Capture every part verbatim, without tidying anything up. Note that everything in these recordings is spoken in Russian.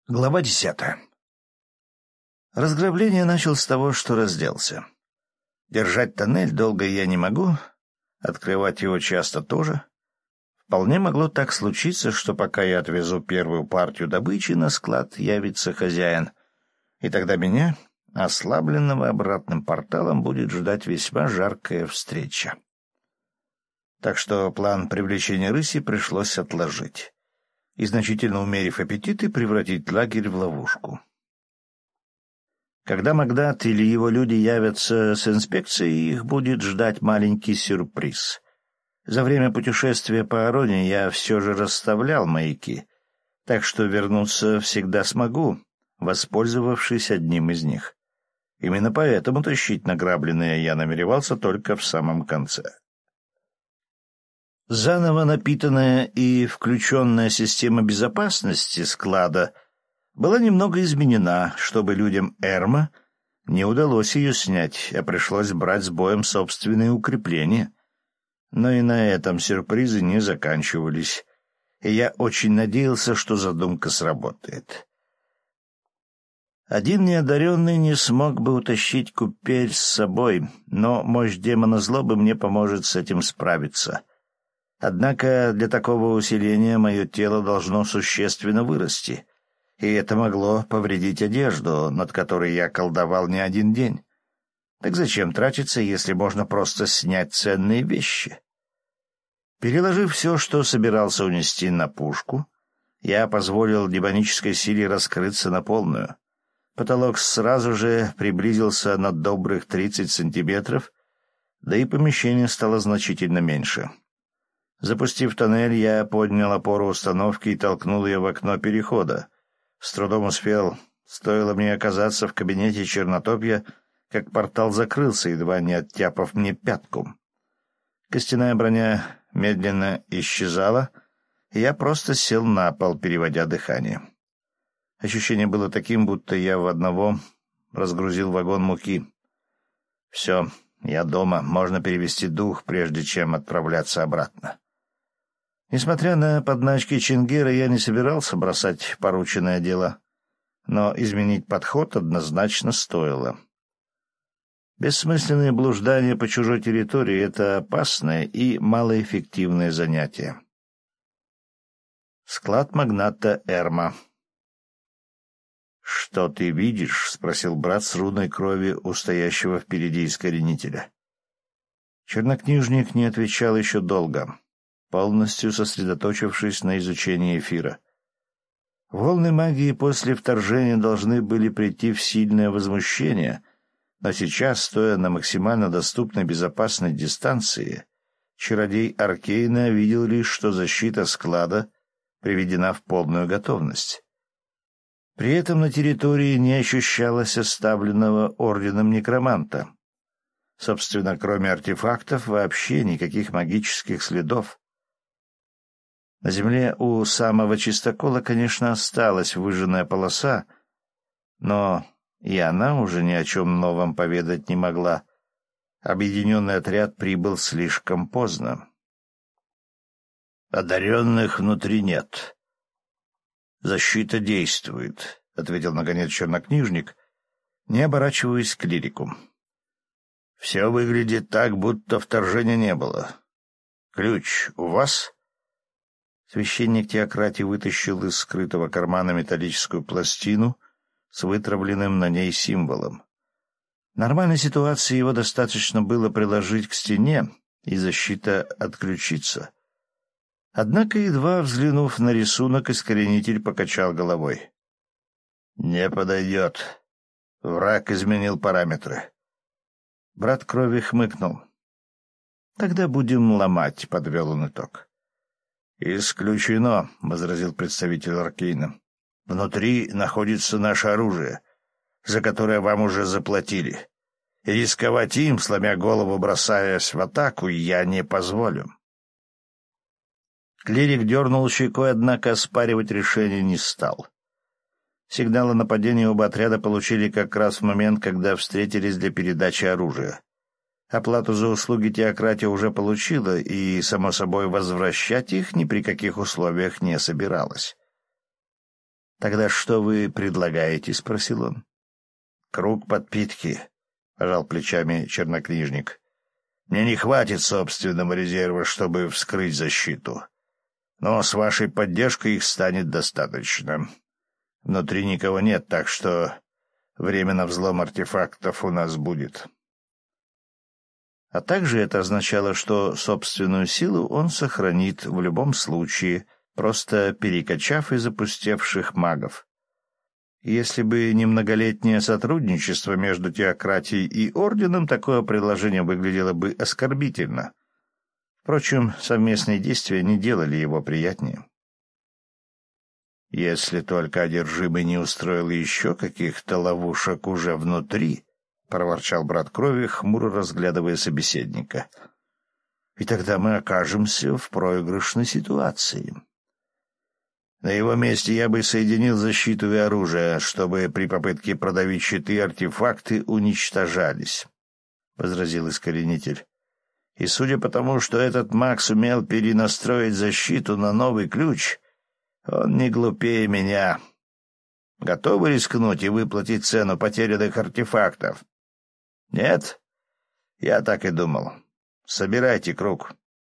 Глава десятая. Разграбление начал с того, что разделся. Держать тоннель долго я не могу, открывать его часто тоже. Вполне могло так случиться, что пока я отвезу первую партию добычи на склад, явится хозяин, и тогда меня, ослабленного обратным порталом, будет ждать весьма жаркая встреча. Так что план привлечения рыси пришлось отложить и, значительно умерив аппетиты, превратить лагерь в ловушку. Когда Магдат или его люди явятся с инспекцией, их будет ждать маленький сюрприз. За время путешествия по Ароне я все же расставлял маяки, так что вернуться всегда смогу, воспользовавшись одним из них. Именно поэтому тащить награбленное я намеревался только в самом конце. Заново напитанная и включенная система безопасности склада была немного изменена, чтобы людям Эрма не удалось ее снять, а пришлось брать с боем собственные укрепления. Но и на этом сюрпризы не заканчивались, и я очень надеялся, что задумка сработает. Один неодаренный не смог бы утащить купель с собой, но мощь демона злобы мне поможет с этим справиться. Однако для такого усиления мое тело должно существенно вырасти, и это могло повредить одежду, над которой я колдовал не один день. Так зачем тратиться, если можно просто снять ценные вещи? Переложив все, что собирался унести на пушку, я позволил демонической силе раскрыться на полную. Потолок сразу же приблизился на добрых тридцать сантиметров, да и помещение стало значительно меньше. Запустив тоннель, я поднял опору установки и толкнул ее в окно перехода. С трудом успел, стоило мне оказаться в кабинете Чернотопья, как портал закрылся, едва не оттяпав мне пятку. Костяная броня медленно исчезала, и я просто сел на пол, переводя дыхание. Ощущение было таким, будто я в одного разгрузил вагон муки. Все, я дома, можно перевести дух, прежде чем отправляться обратно. Несмотря на подначки Чингера, я не собирался бросать порученное дело, но изменить подход однозначно стоило. Бессмысленные блуждания по чужой территории — это опасное и малоэффективное занятие. Склад магната Эрма. «Что ты видишь?» — спросил брат с руной крови у стоящего впереди искоренителя. Чернокнижник не отвечал еще долго, полностью сосредоточившись на изучении эфира. Волны магии после вторжения должны были прийти в сильное возмущение, но сейчас, стоя на максимально доступной безопасной дистанции, чародей Аркейна видел лишь, что защита склада приведена в полную готовность. При этом на территории не ощущалось оставленного орденом некроманта. Собственно, кроме артефактов, вообще никаких магических следов. На земле у самого чистокола, конечно, осталась выжженная полоса, но и она уже ни о чем новом поведать не могла. Объединенный отряд прибыл слишком поздно. «Одаренных внутри нет. Защита действует», — ответил наконец чернокнижник, не оборачиваясь к клирику. «Все выглядит так, будто вторжения не было. Ключ у вас?» Священник теократии вытащил из скрытого кармана металлическую пластину с вытравленным на ней символом. В нормальной ситуации его достаточно было приложить к стене, и защита отключится. Однако, едва взглянув на рисунок, искоренитель покачал головой. «Не подойдет. Враг изменил параметры». Брат крови хмыкнул. «Тогда будем ломать», — подвел он итог. «Исключено», — возразил представитель Аркейна. «Внутри находится наше оружие, за которое вам уже заплатили. И рисковать им, сломя голову, бросаясь в атаку, я не позволю». Клирик дернул щекой, однако оспаривать решение не стал. Сигнал о нападении оба отряда получили как раз в момент, когда встретились для передачи оружия. Оплату за услуги теократия уже получила, и, само собой, возвращать их ни при каких условиях не собиралась. «Тогда что вы предлагаете?» — спросил он. «Круг подпитки», — пожал плечами чернокнижник. «Мне не хватит собственного резерва, чтобы вскрыть защиту. Но с вашей поддержкой их станет достаточно. Внутри никого нет, так что время на взлом артефактов у нас будет». А также это означало, что собственную силу он сохранит в любом случае, просто перекачав из опустевших магов. Если бы не многолетнее сотрудничество между теократией и орденом, такое предложение выглядело бы оскорбительно. Впрочем, совместные действия не делали его приятнее. «Если только одержимый не устроил еще каких-то ловушек уже внутри», — проворчал брат крови, хмуро разглядывая собеседника. «И тогда мы окажемся в проигрышной ситуации. На его месте я бы соединил защиту и оружие, чтобы при попытке продавить щиты артефакты уничтожались», — возразил искоренитель. «И судя по тому, что этот маг сумел перенастроить защиту на новый ключ, он не глупее меня. Готовы рискнуть и выплатить цену потерянных артефактов?» «Нет? Я так и думал. Собирайте круг».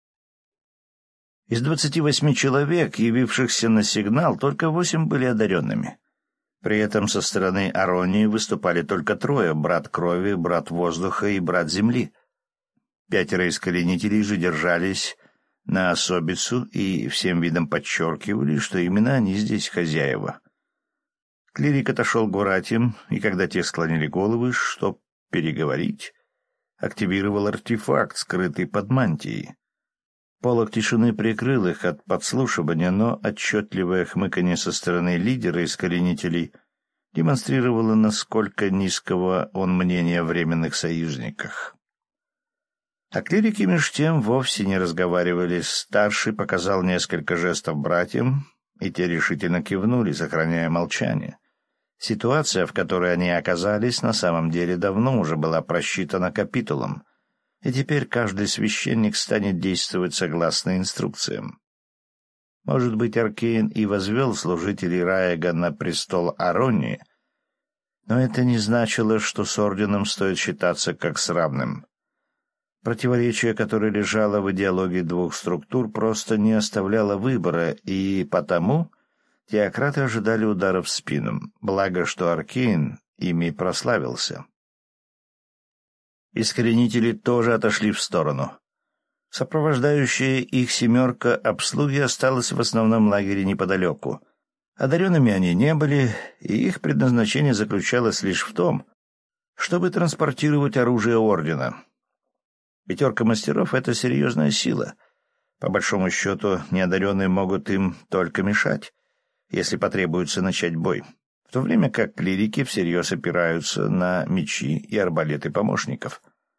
Из двадцати восьми человек, явившихся на сигнал, только восемь были одаренными. При этом со стороны Аронии выступали только трое — брат крови, брат воздуха и брат земли. Пятеро искоренителей же держались на особицу и всем видом подчеркивали, что именно они здесь хозяева. Клирик отошел к братьям, и когда те склонили головы, чтоб переговорить, активировал артефакт, скрытый под мантией. Полог тишины прикрыл их от подслушивания, но отчетливое хмыканье со стороны лидера искоренителей демонстрировало, насколько низкого он мнения о временных союзниках. А клирики меж тем вовсе не разговаривали. Старший показал несколько жестов братьям, и те решительно кивнули, сохраняя молчание. Ситуация, в которой они оказались, на самом деле давно уже была просчитана капитулом, и теперь каждый священник станет действовать согласно инструкциям. Может быть, Аркейн и возвел служителей Раега на престол Аронии, но это не значило, что с орденом стоит считаться как с равным. Противоречие, которое лежало в идеологии двух структур, просто не оставляло выбора, и потому теократы ожидали удара в спину, благо что Аркейн ими прославился. Искоренители тоже отошли в сторону. Сопровождающая их семерка обслуги осталась в основном лагере неподалеку. Одаренными они не были, и их предназначение заключалось лишь в том, чтобы транспортировать оружие ордена. Пятерка мастеров — это серьезная сила. По большому счету, неодаренные могут им только мешать, если потребуется начать бой, в то время как клирики всерьез опираются на мечи и арбалеты помощников.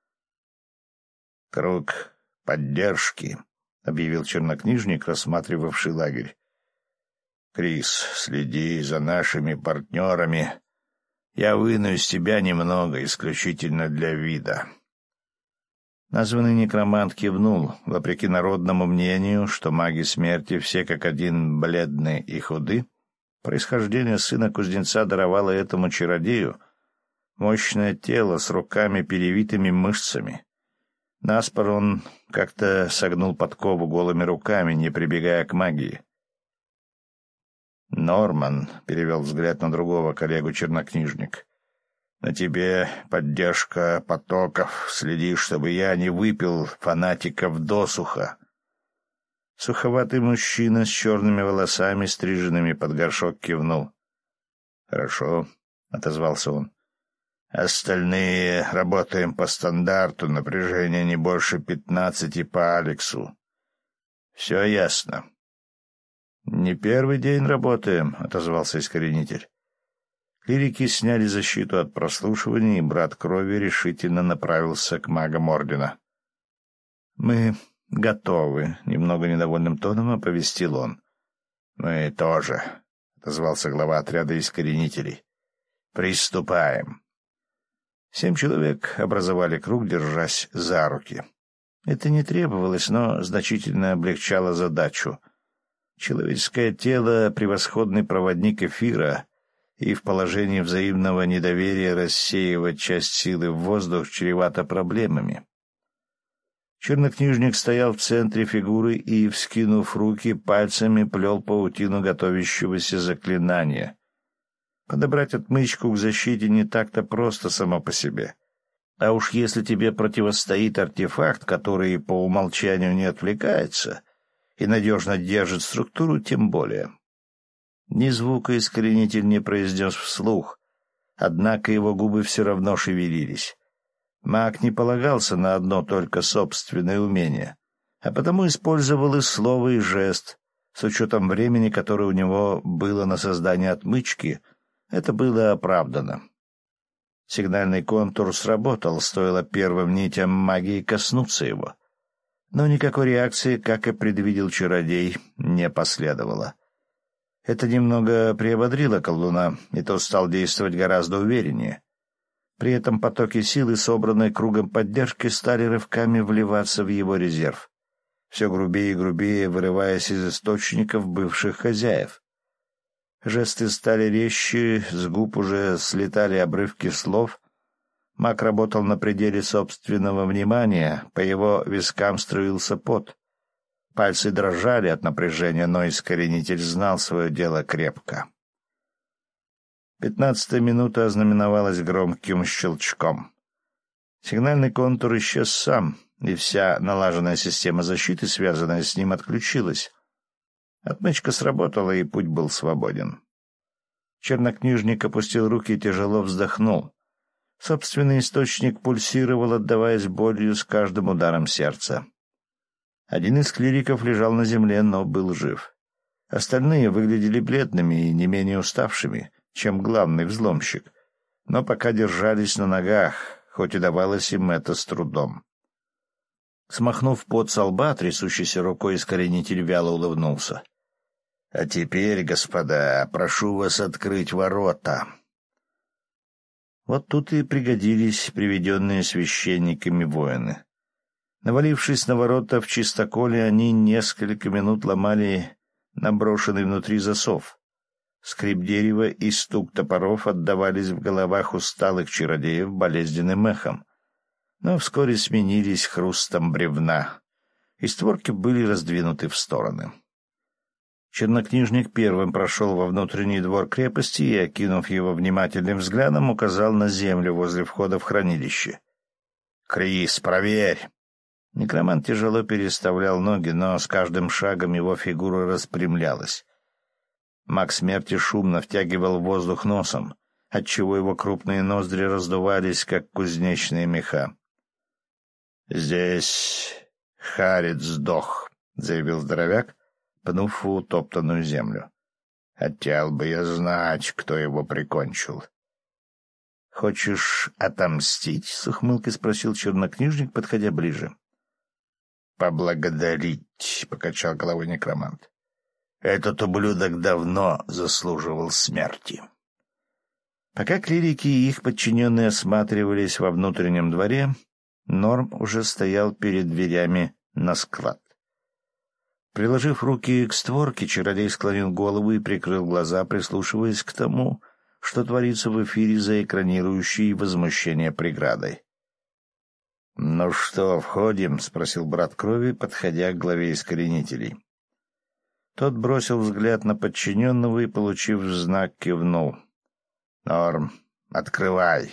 «Круг поддержки», — объявил чернокнижник, рассматривавший лагерь. «Крис, следи за нашими партнерами. Я выну из тебя немного, исключительно для вида». Названный некромант кивнул, вопреки народному мнению, что маги смерти все как один бледны и худы. Происхождение сына кузнеца даровало этому чародею мощное тело с руками, перевитыми мышцами. Наспор он как-то согнул подкову голыми руками, не прибегая к магии. «Норман», — перевел взгляд на другого коллегу-чернокнижник, — «на тебе поддержка потоков. Следи, чтобы я не выпил фанатиков досуха». Суховатый мужчина с черными волосами, стриженными под горшок, кивнул. «Хорошо», — отозвался он. «Остальные работаем по стандарту, напряжение не больше пятнадцати по Алексу. Все ясно». «Не первый день работаем», — отозвался искоренитель. Клирики сняли защиту от прослушивания, и брат крови решительно направился к магам ордена. «Мы готовы», — немного недовольным тоном оповестил он. «Мы тоже», — отозвался глава отряда искоренителей. «Приступаем». Семь человек образовали круг, держась за руки. Это не требовалось, но значительно облегчало задачу. Человеческое тело — превосходный проводник эфира, и в положении взаимного недоверия рассеивать часть силы в воздух чревато проблемами. Чернокнижник стоял в центре фигуры и, вскинув руки, пальцами плел паутину готовящегося заклинания. Подобрать отмычку к защите не так-то просто само по себе. А уж если тебе противостоит артефакт, который по умолчанию не отвлекается и надежно держит структуру, тем более. Ни звука искоренитель не произнес вслух, однако его губы все равно шевелились. Маг не полагался на одно только собственное умение, а потому использовал и слово, и жест. С учетом времени, которое у него было на создание отмычки, это было оправдано. Сигнальный контур сработал, стоило первым нитям магии коснуться его. Но никакой реакции, как и предвидел чародей, не последовало. Это немного приободрило колдуна, и тот стал действовать гораздо увереннее. При этом потоки силы, собранные кругом поддержки, стали рывками вливаться в его резерв, все грубее и грубее вырываясь из источников бывших хозяев. Жесты стали резче, с губ уже слетали обрывки слов. Маг работал на пределе собственного внимания, по его вискам струился пот. Пальцы дрожали от напряжения, но искоренитель знал свое дело крепко. Пятнадцатая минута ознаменовалась громким щелчком. Сигнальный контур исчез сам, и вся налаженная система защиты, связанная с ним, отключилась. Отмычка сработала, и путь был свободен. Чернокнижник опустил руки и тяжело вздохнул. Собственный источник пульсировал, отдаваясь болью с каждым ударом сердца. Один из клириков лежал на земле, но был жив. Остальные выглядели бледными и не менее уставшими, чем главный взломщик, но пока держались на ногах, хоть и давалось им это с трудом. Смахнув пот со лба, трясущейся рукой искоренитель вяло улыбнулся. — А теперь, господа, прошу вас открыть ворота. Вот тут и пригодились приведенные священниками воины. Навалившись на ворота в чистоколе, они несколько минут ломали наброшенный внутри засов. Скрип дерева и стук топоров отдавались в головах усталых чародеев болезненным эхом, но вскоре сменились хрустом бревна, и створки были раздвинуты в стороны. Чернокнижник первым прошел во внутренний двор крепости и, окинув его внимательным взглядом, указал на землю возле входа в хранилище. — Крис, проверь! Некромант тяжело переставлял ноги, но с каждым шагом его фигура распрямлялась. Маг смерти шумно втягивал воздух носом, отчего его крупные ноздри раздувались, как кузнечные меха. — Здесь Харит сдох, — заявил здоровяк, пнув в утоптанную землю. — Хотел бы я знать, кто его прикончил. — Хочешь отомстить? — с ухмылкой спросил чернокнижник, подходя ближе. — Поблагодарить, — покачал головой некромант. — Этот ублюдок давно заслуживал смерти. Пока клирики и их подчиненные осматривались во внутреннем дворе, Норм уже стоял перед дверями на склад. Приложив руки к створке, чародей склонил голову и прикрыл глаза, прислушиваясь к тому, что творится в эфире за экранирующей возмущение преградой. — Ну что, входим? — спросил брат крови, подходя к главе искоренителей. Тот бросил взгляд на подчиненного и, получив знак, кивнул. — Норм, открывай.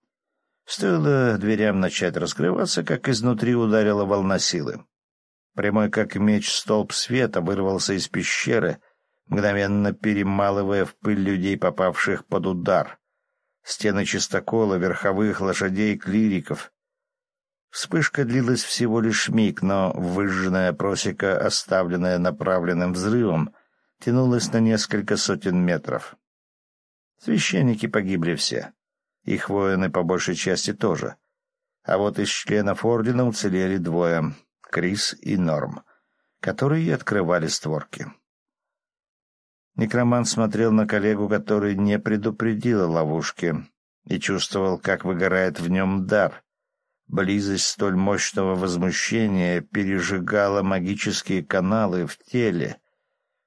Стоило дверям начать раскрываться, как изнутри ударила волна силы. Прямой как меч столб света вырвался из пещеры, мгновенно перемалывая в пыль людей, попавших под удар. Стены чистокола, верховых лошадей, клириков. Вспышка длилась всего лишь миг, но выжженная просека, оставленная направленным взрывом, тянулась на несколько сотен метров. Священники погибли все. Их воины по большей части тоже. А вот из членов ордена уцелели двое — Крис и Норм, которые и открывали створки. Некромант смотрел на коллегу, который не предупредил о ловушке, и чувствовал, как выгорает в нем дар. Близость столь мощного возмущения пережигала магические каналы в теле,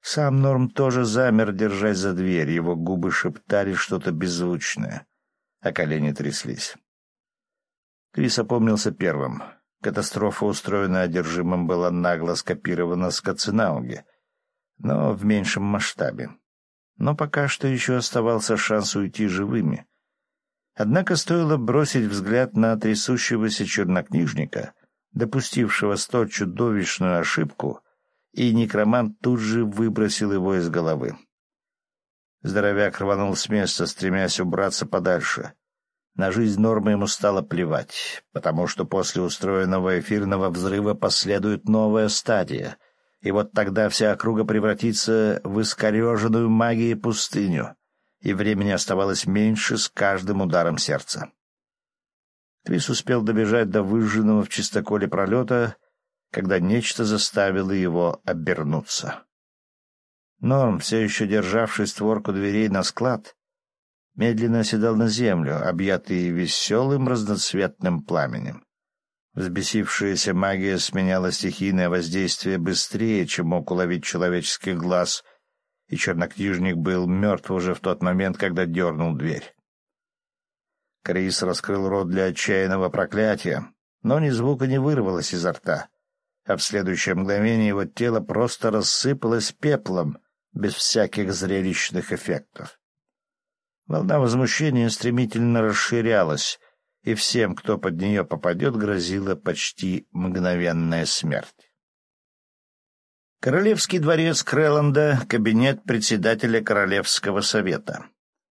Сам Норм тоже замер, держась за дверь. Его губы шептали что-то беззвучное, а колени тряслись. Крис опомнился первым. Катастрофа, устроенная одержимым, была нагло скопирована с Каценауги, но в меньшем масштабе. Но пока что еще оставался шанс уйти живыми. Однако стоило бросить взгляд на трясущегося чернокнижника, допустившего столь чудовищную ошибку, и некромант тут же выбросил его из головы. Здоровяк рванул с места, стремясь убраться подальше. На жизнь Нормы ему стало плевать, потому что после устроенного эфирного взрыва последует новая стадия, и вот тогда вся округа превратится в искореженную магией пустыню, и времени оставалось меньше с каждым ударом сердца. Крис успел добежать до выжженного в чистоколе пролета, когда нечто заставило его обернуться. Норм, все еще державший створку дверей на склад, медленно оседал на землю, объятый веселым разноцветным пламенем. Взбесившаяся магия сменяла стихийное воздействие быстрее, чем мог уловить человеческий глаз, и чернокнижник был мертв уже в тот момент, когда дернул дверь. Крис раскрыл рот для отчаянного проклятия, но ни звука не вырвалось изо рта, а в следующее мгновение его тело просто рассыпалось пеплом, без всяких зрелищных эффектов. Волна возмущения стремительно расширялась, и всем, кто под нее попадет, грозила почти мгновенная смерть. Королевский дворец Крэланда, кабинет председателя Королевского совета.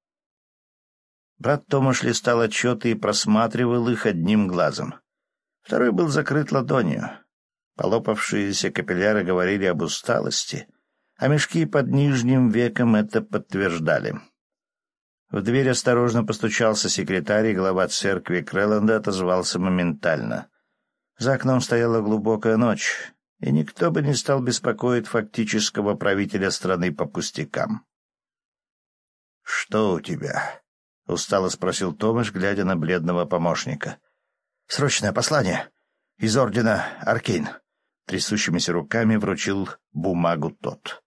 Брат Томаш листал отчеты и просматривал их одним глазом. Второй был закрыт ладонью. Полопавшиеся капилляры говорили об усталости, а мешки под нижним веком это подтверждали. В дверь осторожно постучался секретарь, и глава церкви Крэланда отозвался моментально. За окном стояла глубокая ночь, и никто бы не стал беспокоить фактического правителя страны по пустякам. — Что у тебя? — устало спросил Томаш, глядя на бледного помощника. — Срочное послание из ордена Аркейн. Трясущимися руками вручил бумагу тот.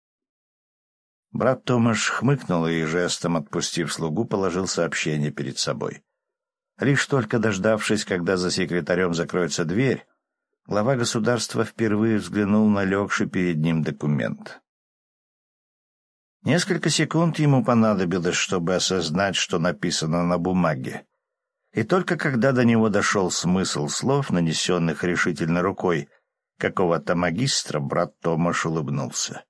Брат Томаш хмыкнул и, жестом отпустив слугу, положил сообщение перед собой. Лишь только дождавшись, когда за секретарем закроется дверь, глава государства впервые взглянул на легший перед ним документ. Несколько секунд ему понадобилось, чтобы осознать, что написано на бумаге. И только когда до него дошел смысл слов, нанесенных решительной рукой какого-то магистра, брат Томаш улыбнулся.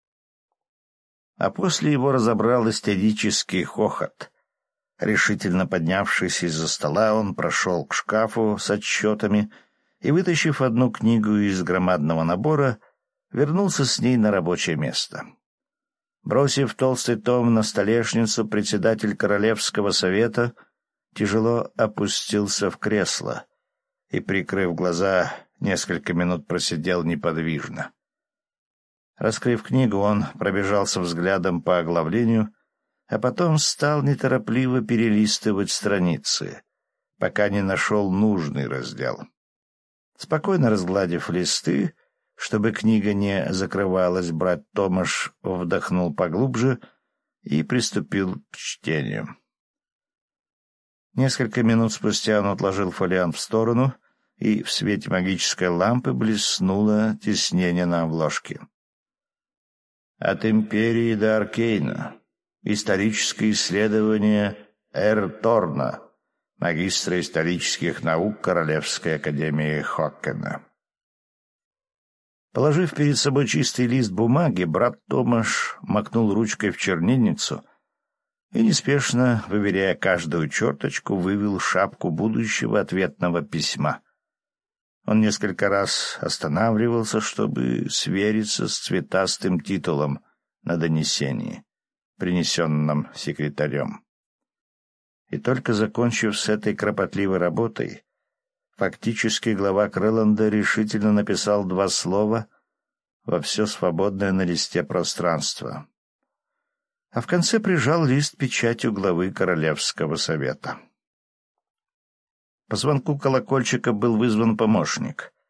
А после его разобрал истерический хохот. Решительно поднявшись из-за стола, он прошел к шкафу с отчетами и, вытащив одну книгу из громадного набора, вернулся с ней на рабочее место. Бросив толстый том на столешницу, председатель Королевского совета тяжело опустился в кресло и, прикрыв глаза, несколько минут просидел неподвижно. Раскрыв книгу, он пробежался взглядом по оглавлению, а потом стал неторопливо перелистывать страницы, пока не нашел нужный раздел. Спокойно разгладив листы, чтобы книга не закрывалась, брат Томаш вдохнул поглубже и приступил к чтению. Несколько минут спустя он отложил фолиант в сторону, и в свете магической лампы блеснуло тиснение на обложке. От империи до Аркейна. Историческое исследование Эр Торна, магистра исторических наук Королевской академии Хоккена. Положив перед собой чистый лист бумаги, брат Томаш макнул ручкой в чернильницу и, неспешно, выверяя каждую черточку, вывел шапку будущего ответного письма. Он несколько раз останавливался, чтобы свериться с цветастым титулом на донесении, принесенном секретарем. И только закончив с этой кропотливой работой, фактически глава Крэланда решительно написал два слова во все свободное на листе пространство, а в конце прижал лист печатью главы Королевского совета. По звонку колокольчика был вызван помощник.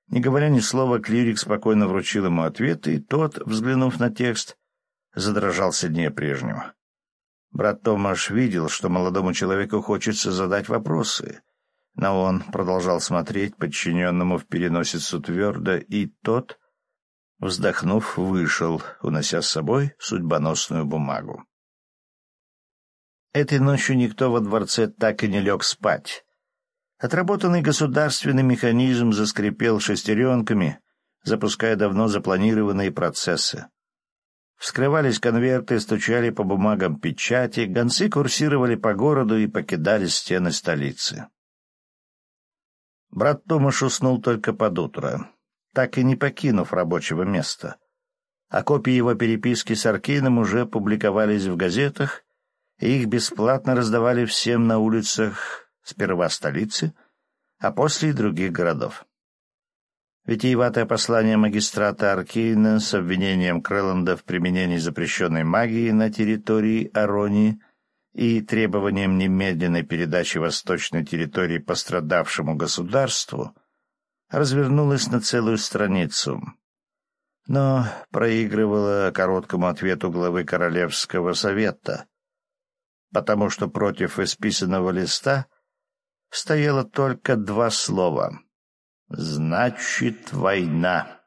Не говоря ни слова, клирик спокойно вручил ему ответ, и тот, взглянув на текст, задрожал сильнее прежнего. Брат Томаш видел, что молодому человеку хочется задать вопросы, но он продолжал смотреть подчиненному в переносицу твердо, и тот, вздохнув, вышел, унося с собой судьбоносную бумагу. Этой ночью никто во дворце так и не лег спать. Отработанный государственный механизм заскрипел шестеренками, запуская давно запланированные процессы. Вскрывались конверты, стучали по бумагам печати, гонцы курсировали по городу и покидали стены столицы. Брат Томаш уснул только под утро, так и не покинув рабочего места. А копии его переписки с Аркейном уже публиковались в газетах, и их бесплатно раздавали всем на улицах сперва столицы, а после и других городов. Витиеватое послание магистрата Аркейна с обвинением Крэланда в применении запрещенной магии на территории Аронии и требованием немедленной передачи восточной территории пострадавшему государству развернулось на целую страницу, но проигрывало короткому ответу главы Королевского совета, потому что против исписанного листа стояло только два слова: «Значит, война».